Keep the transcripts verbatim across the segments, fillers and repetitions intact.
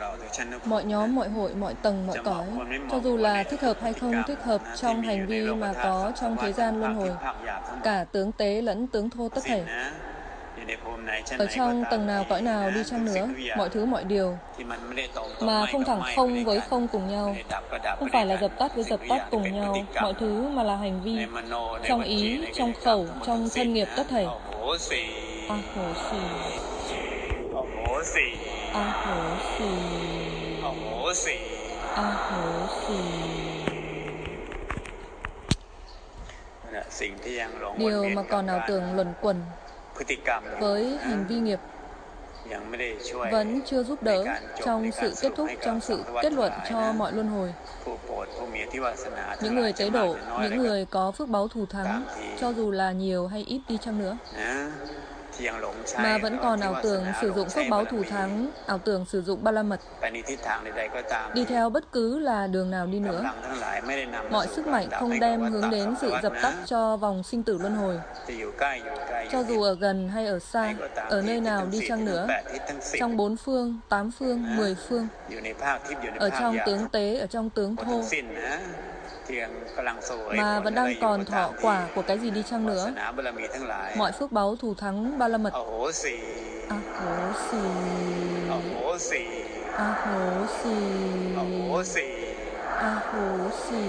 mọi nhóm, mọi hội, mọi tầng, mọi cõi, cho dù là thích hợp hay không thích hợp trong hành vi mà có trong thế gian luân hồi, cả tướng tế lẫn tướng thô tất thảy. Ở trong tầng nào, cõi nào đi chăng nữa, mọi thứ mọi điều mà không thẳng không với không cùng nhau, không phải là dập tắt với dập tắt cùng nhau, mọi thứ mà là hành vi, trong ý, trong khẩu, trong thân nghiệp tất thảy. A hổ xì, a hổ xì, a hổ xì. Điều mà còn ảo tưởng luẩn quẩn với hành vi nghiệp vẫn chưa giúp đỡ trong sự kết thúc, trong sự kết luận cho mọi luân hồi. Những người tế độ, những người có phước báu thù thắng, cho dù là nhiều hay ít đi chăng nữa, mà vẫn còn ảo tưởng sử dụng phước báu thù thắng, ảo tưởng sử dụng ba la mật, đi theo bất cứ là đường nào đi nữa, mọi sức mạnh không đem hướng đến sự dập tắt cho vòng sinh tử luân hồi. Cho dù ở gần hay ở xa, ở nơi nào đi chăng nữa, trong bốn phương, tám phương, mười phương, ở trong tướng tế, ở trong tướng thô, mà vẫn đang còn thọ quả của cái gì đi chăng nữa, mọi phước báu thù thắng ba la mật. A hố xì, a hố xì, a hố xì.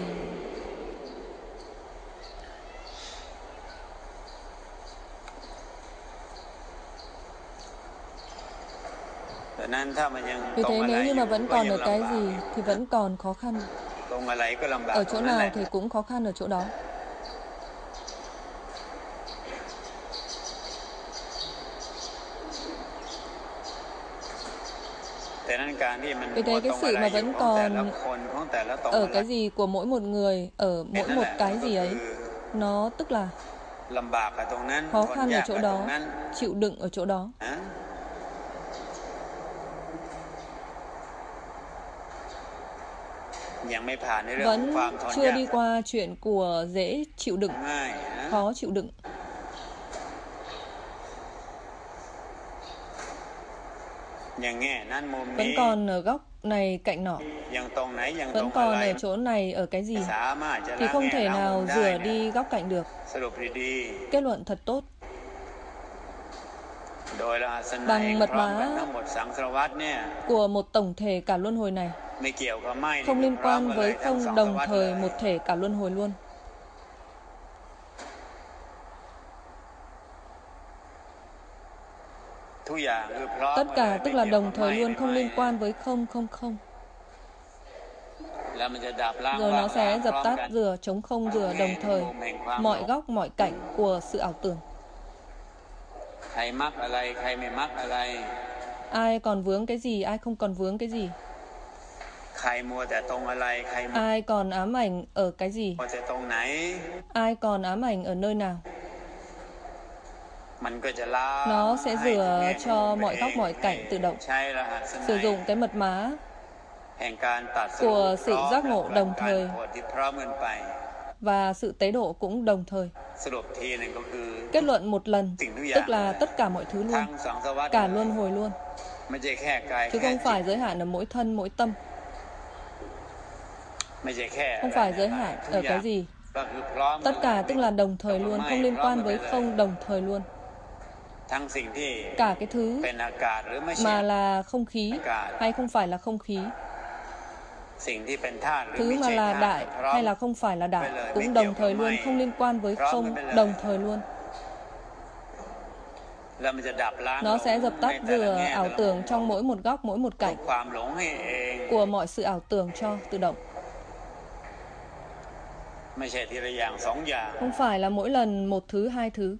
Vì thế nếu như mà vẫn còn ở cái gì thì vẫn còn khó khăn. Ở chỗ nào thì cũng khó khăn ở chỗ đó. Vì thế cái sự mà vẫn còn ở cái gì của mỗi một người, ở mỗi một cái gì ấy, nó tức là khó khăn ở chỗ đó, chịu đựng ở chỗ đó. Vẫn chưa đi qua chuyện của dễ chịu đựng, khó chịu đựng. Vẫn còn ở góc này cạnh nọ, vẫn còn ở chỗ này ở cái gì, thì không thể nào rửa đi góc cạnh được. Kết luận thật tốt. Bằng mật mã của một tổng thể cả luân hồi này, không liên quan với không đồng thời một thể cả luân hồi luôn. Tất cả tức là đồng thời luôn, không liên quan với không không không. Rồi nó sẽ dập tắt, rửa, chống không, rửa đồng thời mọi góc, mọi cạnh của sự ảo tưởng. Ai còn vướng cái gì, ai không còn vướng cái gì. Ai còn ám ảnh ở cái gì, ai còn ám ảnh ở nơi nào. Nó sẽ rửa cho mọi góc, mọi cạnh tự động. Sử dụng cái mật mã của sự giác ngộ đồng thời và sự tế độ cũng đồng thời. Kết luận một lần, tức là tất cả mọi thứ luôn, cả luân hồi luôn, chứ không phải giới hạn ở mỗi thân, mỗi tâm. Không phải giới hạn ở cái gì. Tất cả tức là đồng thời luôn, không liên quan với không đồng thời luôn. Cả cái thứ mà là không khí hay không phải là không khí, thứ mà là đại hay là không phải là đại, cũng đồng thời luôn, không liên quan với không đồng thời luôn. Nó sẽ dập tắt, rửa ảo tưởng trong mỗi một góc, mỗi một cạnh của mọi sự ảo tưởng cho tự động. Không phải là mỗi lần một thứ, hai thứ.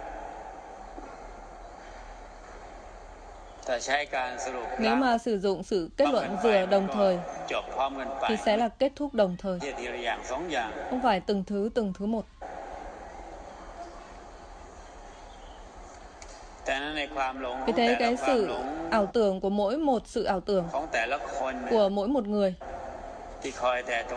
Nếu mà sử dụng sự kết luận rửa đồng thời thì sẽ là kết thúc đồng thời, không phải từng thứ từng thứ một. Vì thế cái sự ảo tưởng của mỗi một sự ảo tưởng của mỗi một người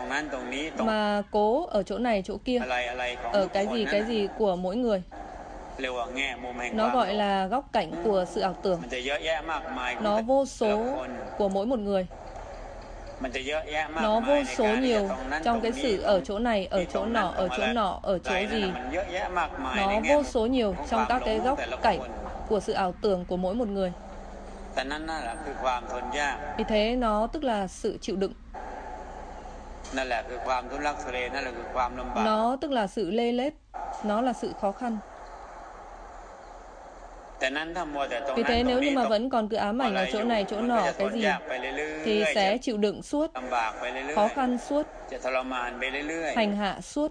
mà cố ở chỗ này chỗ kia, ở cái gì cái gì của mỗi người, Nó gọi là góc cạnh của sự ảo tưởng. Nó vô số của mỗi một người. Nó vô số nhiều trong cái sự ở chỗ này, ở chỗ nọ, ở chỗ nọ, ở chỗ gì. Nó vô số nhiều trong các cái góc cạnh của sự ảo tưởng của mỗi một người. Vì thế nó tức là sự chịu đựng. Nó tức là sự lê lết. Nó là sự khó khăn. Vì thế nếu như mà vẫn còn cứ ám ảnh ở chỗ này, chỗ nọ, cái gì, thì sẽ chịu đựng suốt, khó khăn suốt, hành hạ suốt.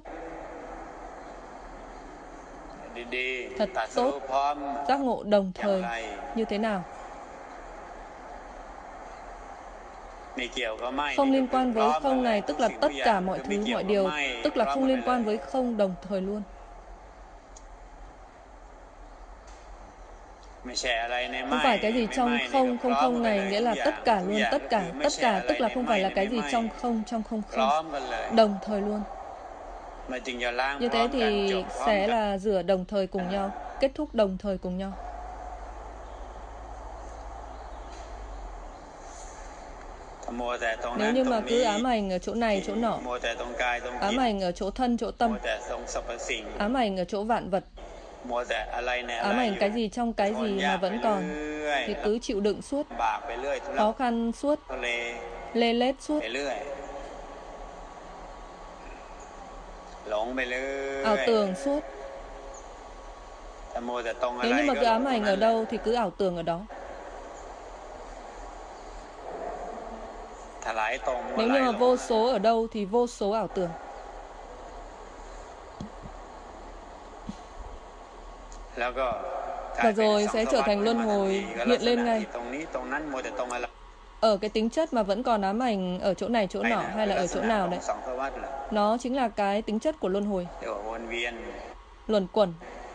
Thật tốt, giác ngộ đồng thời như thế nào? Không liên quan với không này, tức là tất cả mọi thứ, mọi điều, tức là không liên quan với không đồng thời luôn. Không phải cái gì trong không, không không này, nghĩa là tất cả luôn, tất cả, tất cả, tức là không phải là cái gì trong không, trong không không, đồng thời luôn. Như thế thì sẽ là rửa đồng thời cùng nhau, kết thúc đồng thời cùng nhau. Nếu như mà cứ ám ảnh ở chỗ này, chỗ nọ, ám ảnh ở chỗ thân, chỗ tâm, ám ảnh ở chỗ vạn vật, ám ảnh cái gì trong cái gì mà vẫn còn, thì cứ chịu đựng suốt, khó khăn suốt, lê lết suốt, ảo tưởng suốt. Nếu như mà cứ ám ảnh ở đâu thì cứ ảo tưởng ở đó. Nếu như mà vô số ở đâu thì vô số ảo tưởng. Và rồi sẽ trở thành luân hồi hiện lên ngay. Ở cái tính chất mà vẫn còn ám ảnh ở chỗ này, chỗ nọ hay là ở chỗ nào đấy. Nó chính là cái tính chất của luân hồi. Luẩn quẩn.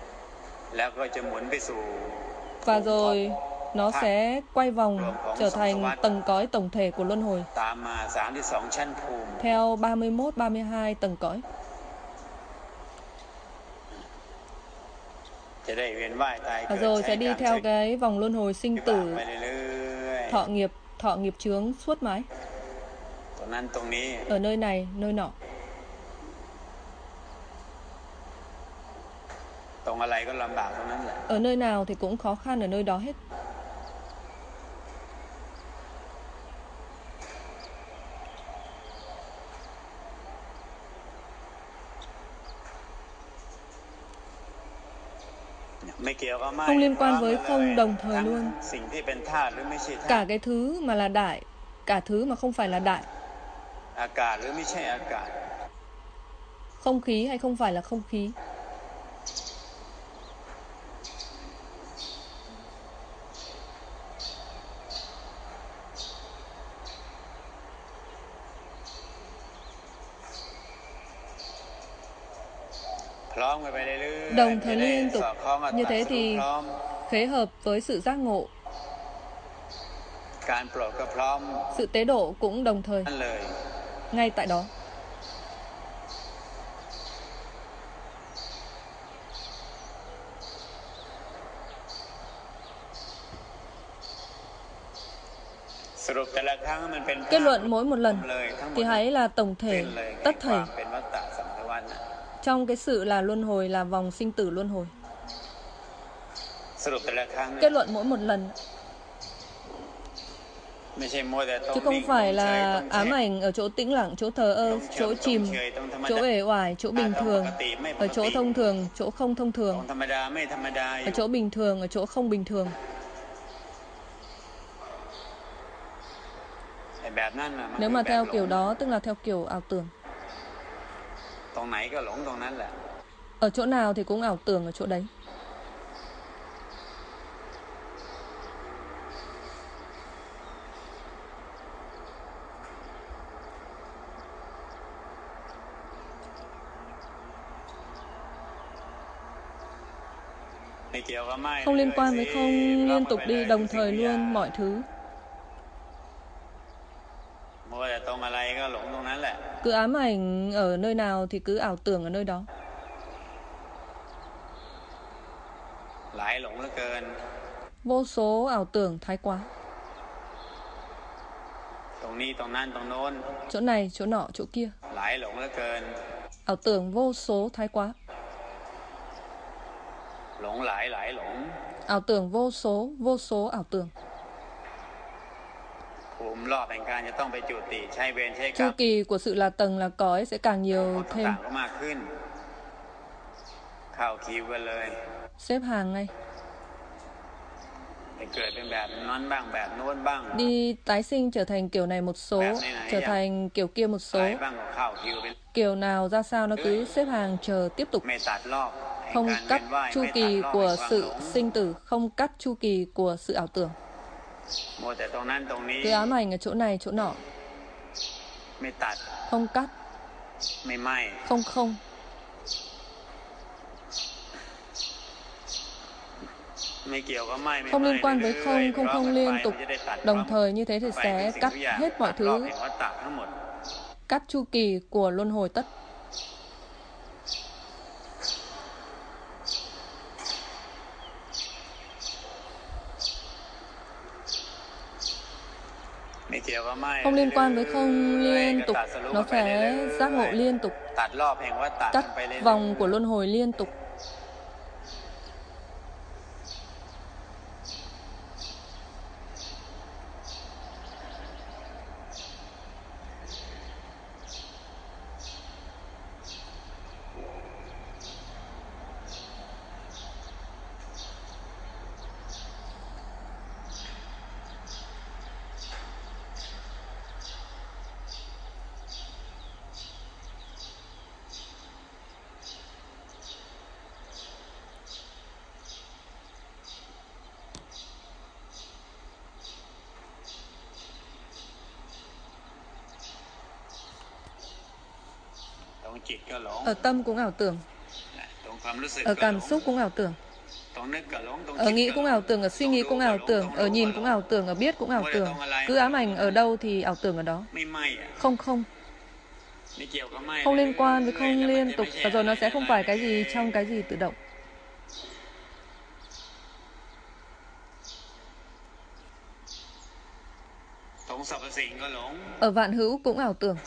Và rồi nó sẽ quay vòng trở thành tầng cõi tổng thể của luân hồi. Theo ba mươi mốt, ba mươi hai tầng cõi. Và rồi sẽ đi theo cái vòng luân hồi sinh tử, thọ nghiệp, thọ nghiệp chướng suốt mãi. Ở nơi này, nơi nọ. Ở nơi nào thì cũng khó khăn ở nơi đó hết. Không liên quan với không đồng thời luôn. Cả cái thứ mà là đại, cả thứ mà không phải là đại. Không khí hay không phải là không khí. Đồng thời liên tục. Như thế thì khế hợp với sự giác ngộ. Sự tế độ cũng đồng thời. Ngay tại đó. Kết luận mỗi một lần thì hãy là tổng thể, tất thảy. Trong cái sự là luân hồi, là vòng sinh tử luân hồi. Kết luận mỗi một lần. Chứ không phải là ám ảnh ở chỗ tĩnh lặng, chỗ thờ ơ, chỗ chìm, chỗ uể oải, chỗ bình thường, ở chỗ thông thường, chỗ không thông thường, ở chỗ bình thường, ở chỗ không bình thường. Nếu mà theo kiểu đó, tức là theo kiểu ảo tưởng. Ở chỗ nào thì cũng ảo tưởng ở chỗ đấy. Không liên quan với không, liên tục đi đồng thời luôn mọi thứ. Cứ ám ảnh ở nơi nào thì cứ ảo tưởng ở nơi đó. Vô số ảo tưởng thái quá. Chỗ này, chỗ nọ, chỗ kia. Ảo tưởng vô số thái quá. Ảo tưởng vô số, vô số ảo tưởng. Chu kỳ của sự là tầng là cõi sẽ càng nhiều thêm. Xếp hàng ngay. Đi tái sinh trở thành kiểu này một số, trở thành kiểu kia một số. Kiểu nào ra sao nó cứ xếp hàng chờ tiếp tục. Không cắt chu kỳ của sự sinh tử, không cắt chu kỳ của sự ảo tưởng. Cứ ám ảnh ở chỗ này, chỗ nọ. Không cắt. Không không. Không liên quan với không, không không liên tục. Đồng thời như thế thì sẽ cắt hết mọi thứ. Cắt chu kỳ của luân hồi tất. Không liên quan với không liên tục. Nó sẽ giác ngộ liên tục. Cắt vòng của luân hồi liên tục. Ở tâm cũng ảo tưởng. Ở cảm xúc cũng ảo tưởng. Ở nghĩ cũng ảo tưởng, ở suy nghĩ cũng ảo tưởng, ở nhìn cũng ảo tưởng, ở biết cũng ảo tưởng. Cứ ám ảnh ở đâu thì ảo tưởng ở đó. Không không. Không liên quan với không liên tục. Và rồi nó sẽ không phải cái gì trong cái gì tự động. Ở vạn hữu cũng ảo tưởng.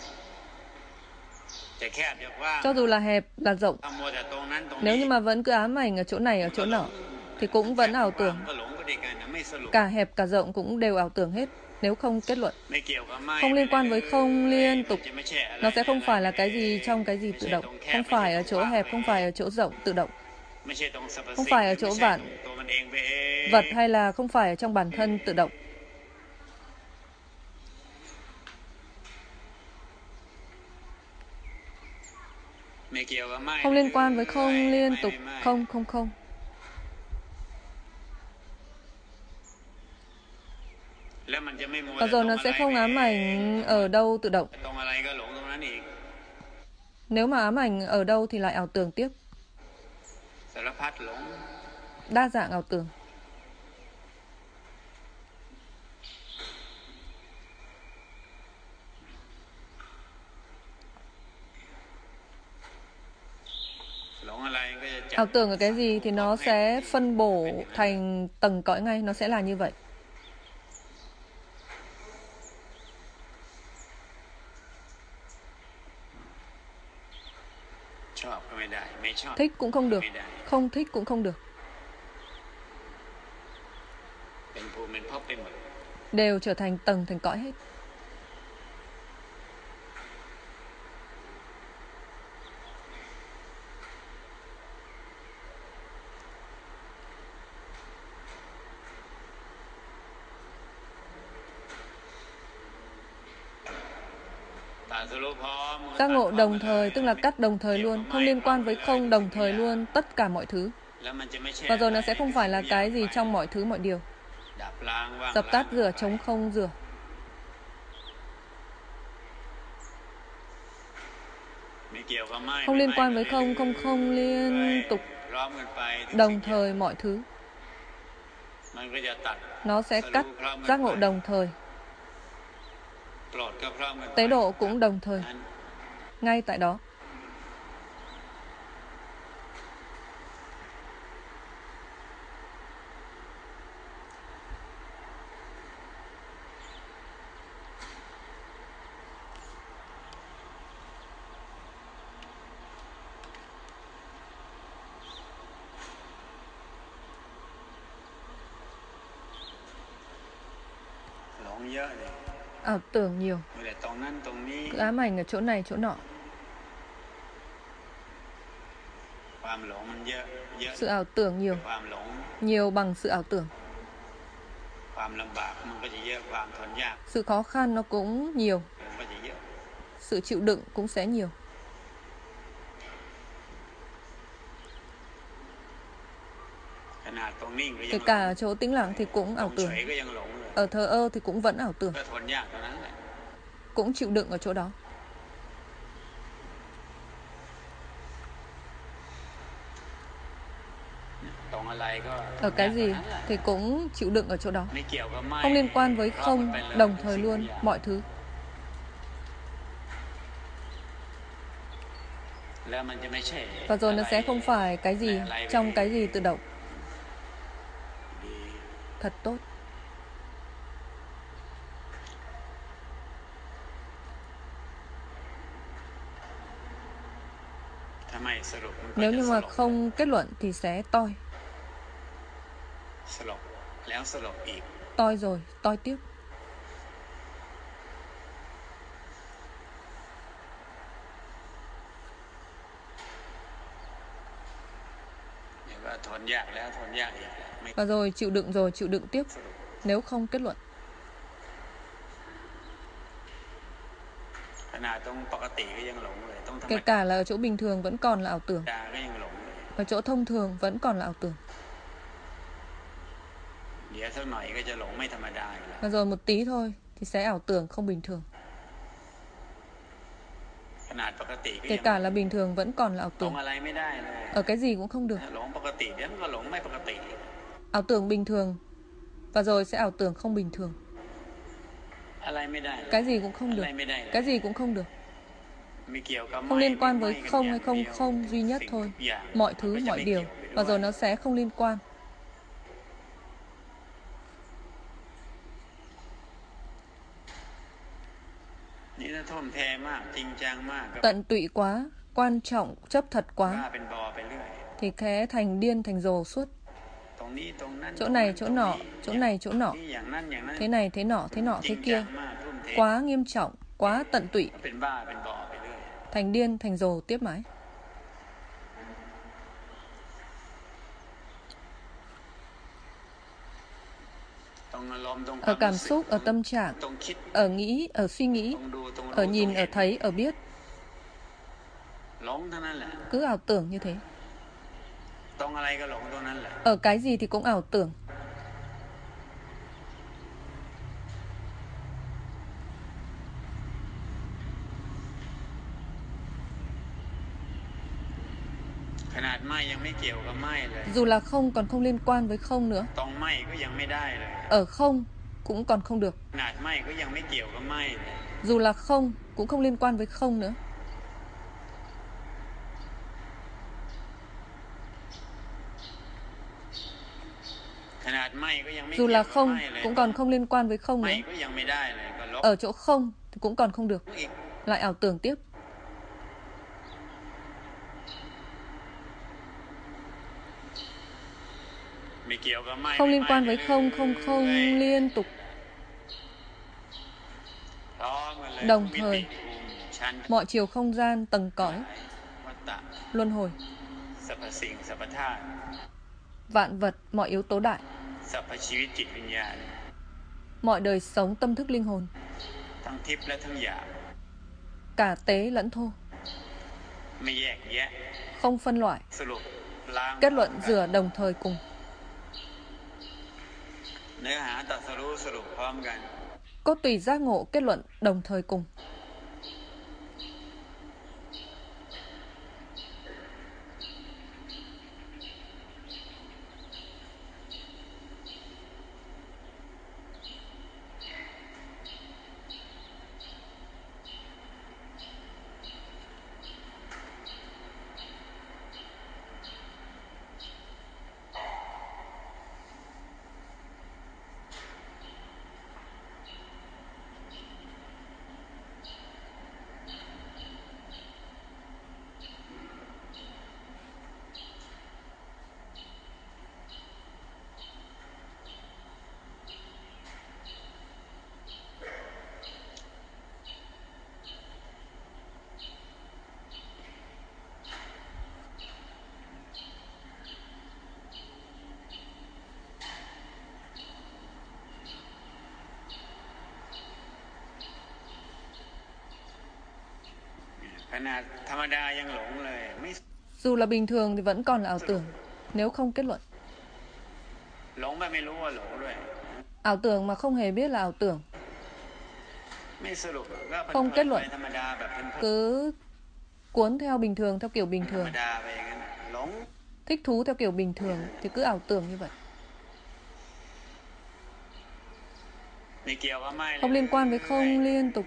Cho dù là hẹp, là rộng. Nếu như mà vẫn cứ ám ảnh ở chỗ này, ở chỗ nọ, thì cũng vẫn ảo tưởng. Cả hẹp, cả rộng cũng đều ảo tưởng hết, nếu không kết luận. Không liên quan với không liên tục. Nó sẽ không phải là cái gì trong cái gì tự động. Không phải ở chỗ hẹp, không phải ở chỗ rộng tự động. Không phải ở chỗ vạn vật hay là không phải ở trong bản thân tự động. Không liên quan với không liên tục. Không, không, không. Và rồi nó sẽ không ám ảnh ở đâu tự động. Nếu mà ám ảnh ở đâu thì lại ảo tưởng tiếp. Đa dạng ảo tưởng. Ảo tưởng ở cái gì thì nó sẽ phân bổ thành tầng cõi ngay. Nó sẽ là như vậy. Thích cũng không được. Không thích cũng không được. Đều trở thành tầng thành cõi hết. Giác ngộ đồng thời, tức là cắt đồng thời luôn, không liên quan với không đồng thời luôn, tất cả mọi thứ. Và rồi nó sẽ không phải là cái gì trong mọi thứ mọi điều. Dập tắt rửa, trống không rửa. Không liên quan với không, không không liên tục, đồng thời mọi thứ. Nó sẽ cắt giác ngộ đồng thời. Tế độ cũng đồng thời. Ngay tại đó. ảo tưởng nhiều, cứ ám ảnh ở chỗ này chỗ nọ. Sự ảo tưởng nhiều, nhiều bằng sự ảo tưởng. Sự khó khăn nó cũng nhiều, sự chịu đựng cũng sẽ nhiều. Kể cả ở chỗ tĩnh lặng thì cũng ảo tưởng, ở thờ ơ thì cũng vẫn ảo tưởng, cũng chịu đựng ở chỗ đó. Ở cái gì thì cũng chịu đựng ở chỗ đó, không liên quan với không, đồng thời luôn mọi thứ. Và rồi nó sẽ không phải cái gì trong cái gì tự động. Thật tốt. Nếu như mà không kết luận thì sẽ toi. Toi rồi, toi tiếp. Và rồi chịu đựng rồi, chịu đựng tiếp. Nếu không kết luận. Kể cả là ở chỗ bình thường vẫn còn là ảo tưởng, ở chỗ thông thường vẫn còn là ảo tưởng. Và rồi một tí thôi thì sẽ ảo tưởng không bình thường. Kể cả là bình thường vẫn còn là ảo tưởng. Ở cái gì cũng không được. Ảo tưởng bình thường và rồi sẽ ảo tưởng không bình thường. Cái gì cũng không được. Cái gì cũng không được. Không liên quan với không hay không không duy nhất thôi. Mọi thứ, mọi điều. Và rồi nó sẽ không liên quan. Tận tụy quá, quan trọng, chấp thật quá thì sẽ thành điên thành rồ suốt. Chỗ này, chỗ nọ, chỗ này, chỗ nọ. Thế này, thế nọ, thế nọ, thế kia. Quá nghiêm trọng, quá tận tụy. Thành điên, thành rồ tiếp mãi. Ở cảm xúc, ở tâm trạng, ở nghĩ, ở suy nghĩ, ở nhìn, ở thấy, ở biết. Cứ ảo tưởng như thế. Ở cái gì thì cũng ảo tưởng. Dù là không còn không liên quan với không nữa. Ở không cũng còn không được. Dù là không cũng không liên quan với không nữa. Dù là không cũng còn không liên quan với không nữa. Ở chỗ không thì cũng còn không được. Lại ảo tưởng tiếp. Không liên quan với không, không, không liên tục. Đồng thời, mọi chiều không gian, tầng cõi, luân hồi, vạn vật, mọi yếu tố đại, mọi đời sống tâm thức linh hồn, cả tế lẫn thô, không phân loại, kết luận rửa đồng thời cùng. Cốt tùy giác ngộ kết luận đồng thời cùng. Dù là bình thường thì vẫn còn là ảo tưởng nếu không kết luận. Ảo tưởng mà không hề biết là ảo tưởng, không kết luận, cứ cuốn theo bình thường, theo kiểu bình thường, thích thú theo kiểu bình thường thì cứ ảo tưởng như vậy. Không liên quan với không liên tục.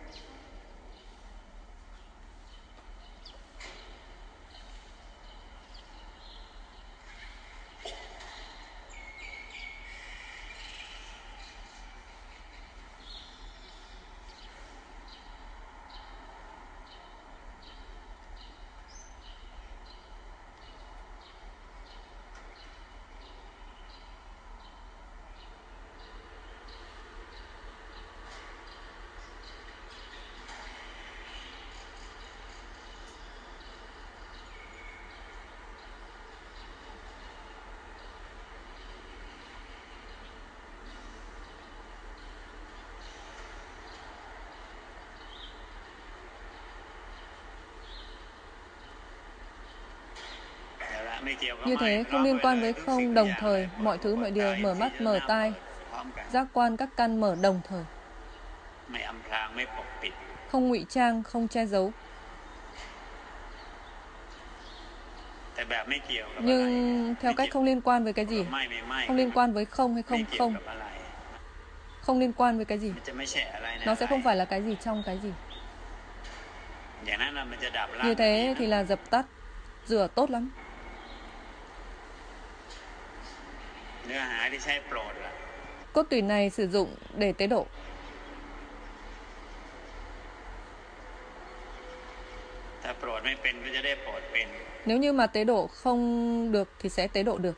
Như thế không liên quan với không đồng thời, mọi thứ mọi điều, mở mắt, mở tai, giác quan các căn mở đồng thời. Không ngụy trang, không che giấu. Nhưng theo cách không liên quan với cái gì? Không liên quan với không hay không không. Không liên quan với cái gì? Nó sẽ không phải là cái gì trong cái gì. Như thế thì là dập tắt, rửa tốt lắm. Cốt tủy này sử dụng để tế độ. Nếu như mà tế độ không được thì sẽ tế độ được.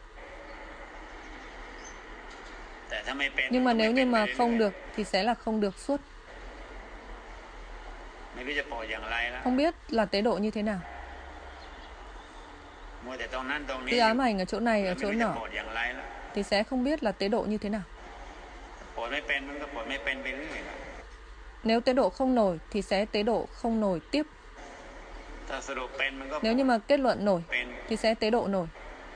Nhưng mà nếu như mà không được thì sẽ là không được suốt. Không biết là tế độ như thế nào. Cứ ám ảnh ở chỗ này, ở chỗ nọ thì sẽ không biết là tế độ như thế nào. Nếu tế độ không nổi thì sẽ tế độ không nổi tiếp. Nếu như mà kết luận nổi thì sẽ tế độ nổi.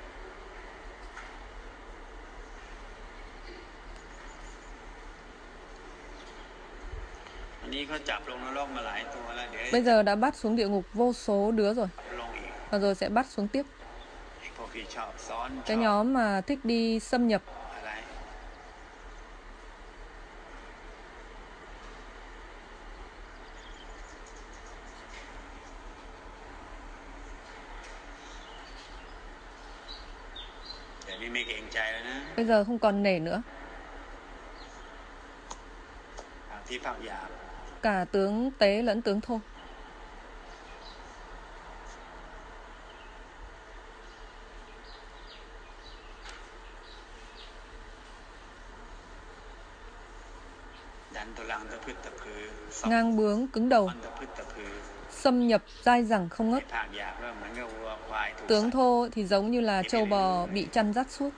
Bây giờ đã bắt xuống địa ngục vô số đứa rồi, và rồi sẽ bắt xuống tiếp. Cái nhóm mà thích đi xâm nhập, bây giờ không còn nể nữa. Cả tướng tế lẫn tướng thô. Ngang bướng, cứng đầu, xâm nhập, dai dẳng không ngớt. Tướng thô thì giống như là trâu bò bị chăn dắt suốt.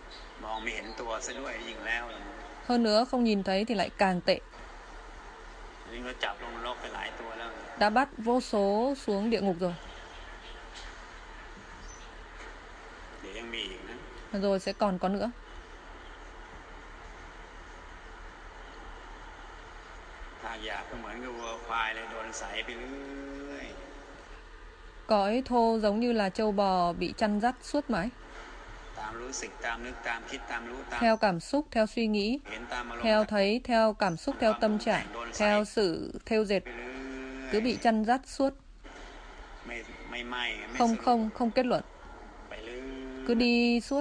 Hơn nữa không nhìn thấy thì lại càng tệ. Đã bắt vô số xuống địa ngục rồi. Rồi sẽ còn có nữa. Cõi thô giống như là trâu bò bị chăn dắt suốt mãi. Theo cảm xúc, theo suy nghĩ, theo thấy, theo cảm xúc, theo tâm trạng, theo sự thêu dệt, cứ bị chăn dắt suốt. Không không, không kết luận, cứ đi suốt.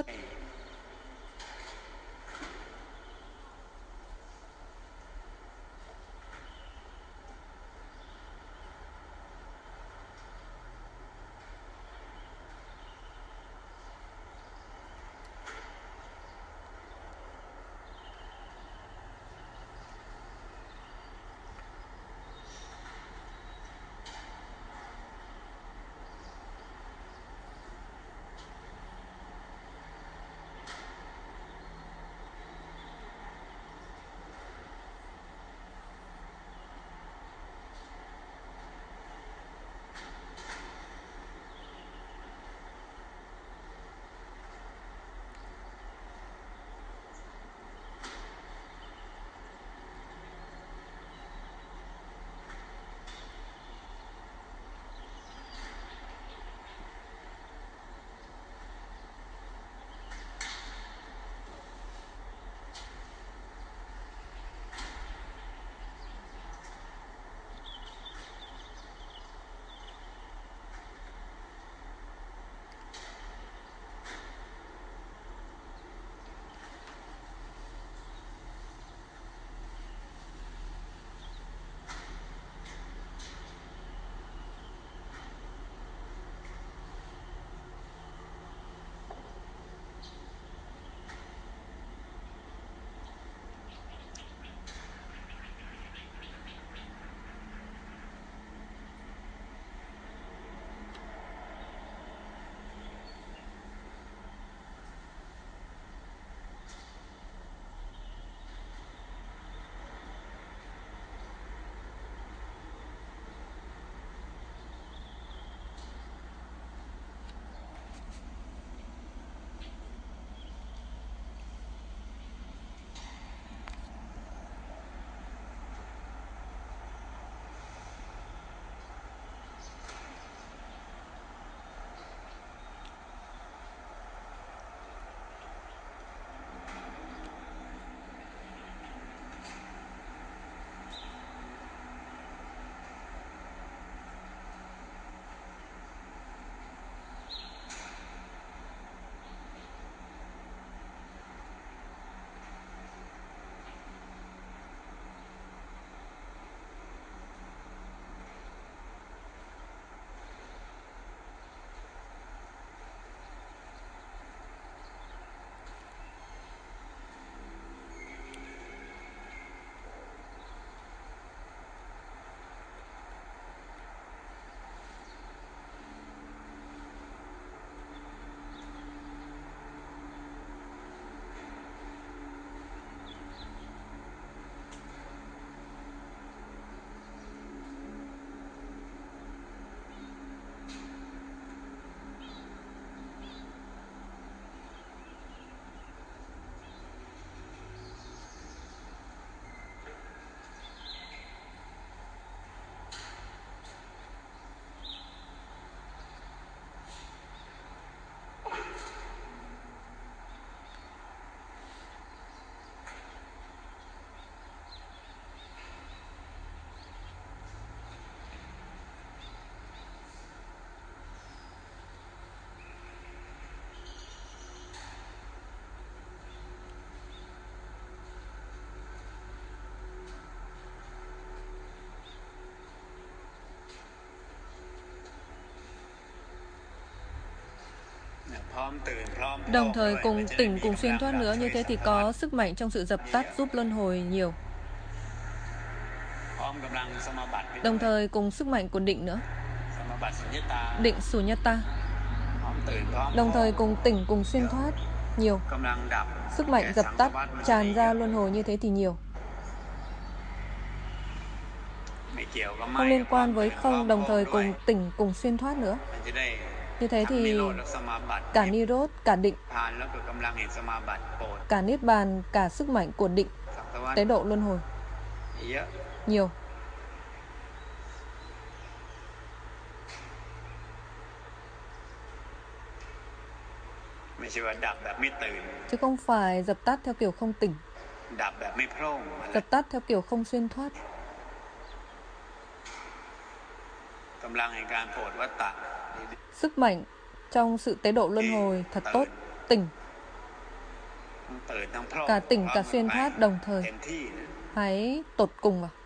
Đồng thời cùng tỉnh cùng xuyên thoát nữa, như thế thì có sức mạnh trong sự dập tắt giúp luân hồi nhiều. Đồng thời cùng sức mạnh của định nữa, định Sunyata. Đồng thời cùng tỉnh cùng xuyên thoát nhiều, sức mạnh dập tắt tràn ra luân hồi như thế thì nhiều. Không liên quan với không, đồng thời cùng tỉnh cùng xuyên thoát nữa. Như thế thì cả Nirodha, cả định, cả Niết Bàn, cả sức mạnh của định, tế độ luân hồi nhiều. Chứ không phải dập tắt theo kiểu không tỉnh, dập tắt theo kiểu không xuyên thoát. Sức mạnh trong sự tế độ luân hồi thật tốt, tỉnh. Cả tỉnh cả xuyên thoát đồng thời. Hãy tột cùng vào.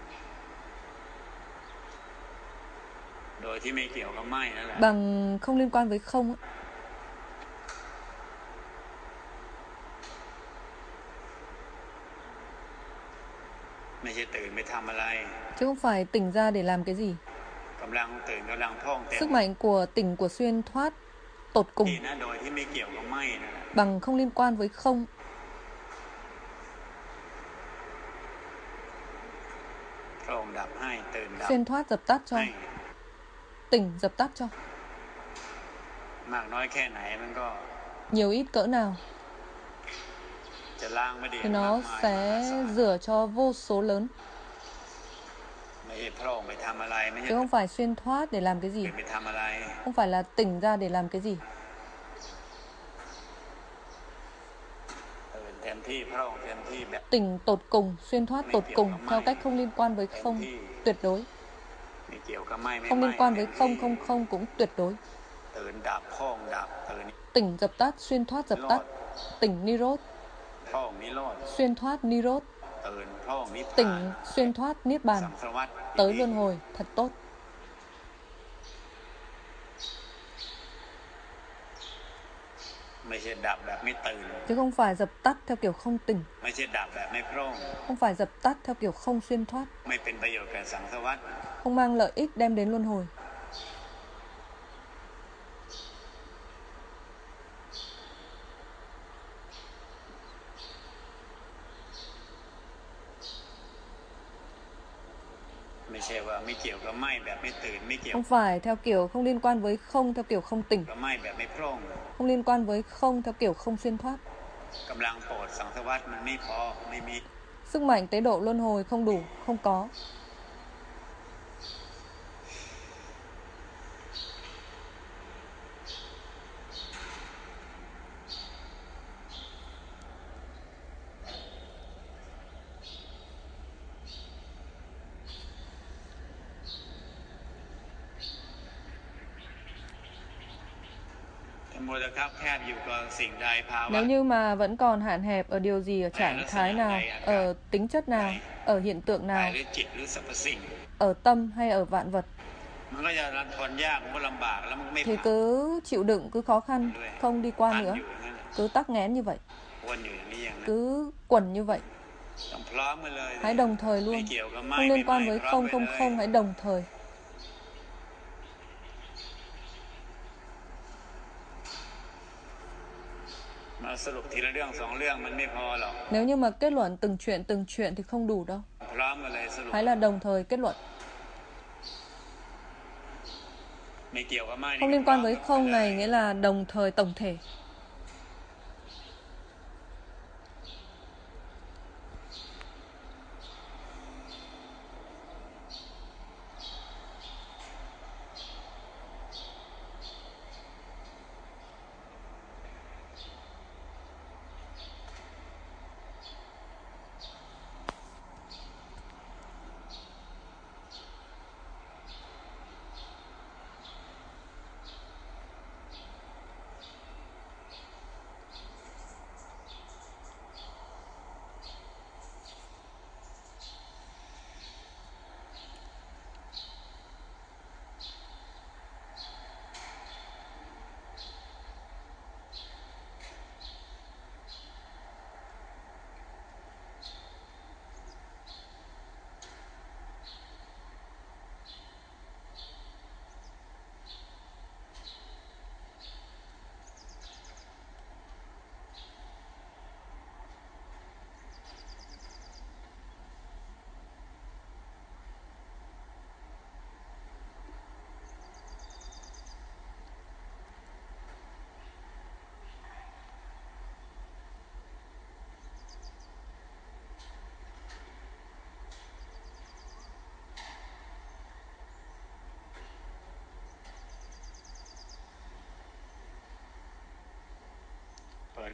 Bằng không liên quan với không. Chứ không phải tỉnh ra để làm cái gì. Sức mạnh của tỉnh của xuyên thoát tột cùng, bằng không liên quan với không. Xuyên thoát dập tắt cho, tỉnh dập tắt cho. Nhiều ít cỡ nào thì nó sẽ rửa cho vô số lớn. Chứ không phải xuyên thoát để làm cái gì, không phải là tỉnh ra để làm cái gì. Tỉnh tột cùng, xuyên thoát tột cùng, theo cách không liên quan với không, tuyệt đối. Không liên quan với không, không, không cũng tuyệt đối. Tỉnh dập tắt, xuyên thoát dập tắt, tỉnh Nirodha, xuyên thoát Nirodha, tỉnh xuyên thoát Niết Bàn, tới luân hồi, thật tốt. Chứ không phải dập tắt theo kiểu không tỉnh, không phải dập tắt theo kiểu không xuyên thoát, không mang lợi ích đem đến luân hồi. Không phải theo kiểu không liên quan với không theo kiểu không tỉnh, không liên quan với không theo kiểu không xuyên thoát. Sức mạnh tế độ luân hồi không đủ, không có. Nếu như mà vẫn còn hạn hẹp ở điều gì, ở trạng thái nào, ở tính chất nào, ở hiện tượng nào, ở tâm hay ở vạn vật, thì cứ chịu đựng, cứ khó khăn, không đi qua nữa, cứ tắc nghẽn như vậy, cứ quẩn như vậy. Hãy đồng thời luôn, không liên quan với không, không, không, hãy đồng thời. Nếu như mà kết luận từng chuyện từng chuyện thì không đủ đâu. Hãy là đồng thời kết luận. Không liên quan với không này nghĩa là đồng thời tổng thể.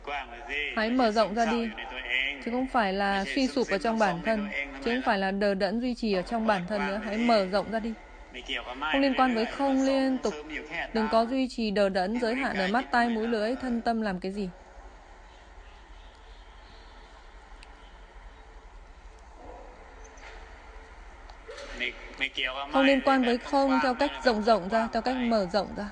Hãy mở rộng ra đi, chứ không phải là suy sụp ở trong bản thân, chứ không phải là đờ đẫn duy trì ở trong bản thân nữa. Hãy mở rộng ra đi. Không liên quan với không liên tục. Đừng có duy trì đờ đẫn giới hạn ở mắt, tai, mũi, lưỡi, thân, tâm làm cái gì. Không liên quan với không theo cách rộng rộng ra, theo cách mở rộng ra.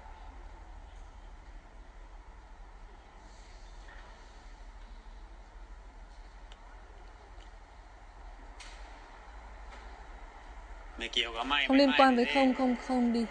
Không liên quan với không, không, không đi.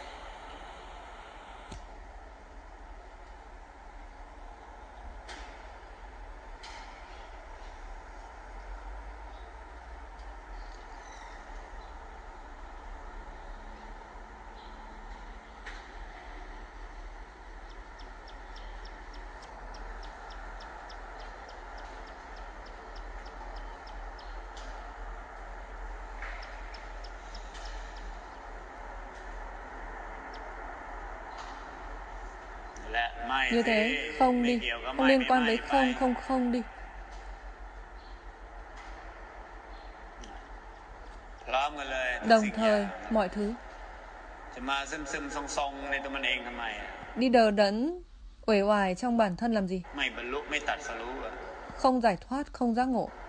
Như thế, không đi. Không liên quan với không, không, không đi. Đồng thời, mọi thứ. Đi đờ đẫn, uể oải trong bản thân làm gì? Không giải thoát, không giác ngộ.